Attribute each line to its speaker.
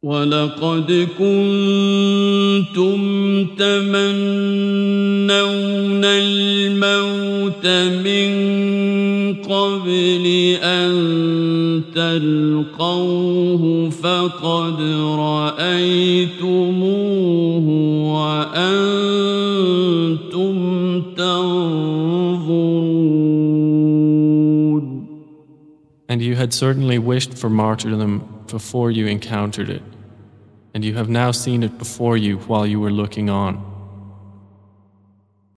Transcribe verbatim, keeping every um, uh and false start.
Speaker 1: وَلَقَدْ كُنْتُمْ تَمَنَّوْنَ الْمَوْتَ مِنْ قَبْلِ أَنْ تَلْقَوْهُ فَقَدْ رَأَيْتُمُوهُ وَأَنْتُمْ تَنْظُرُونَ.
Speaker 2: And you had certainly wished for martyrdom before you encountered it, and you have now seen it before you while you were looking on.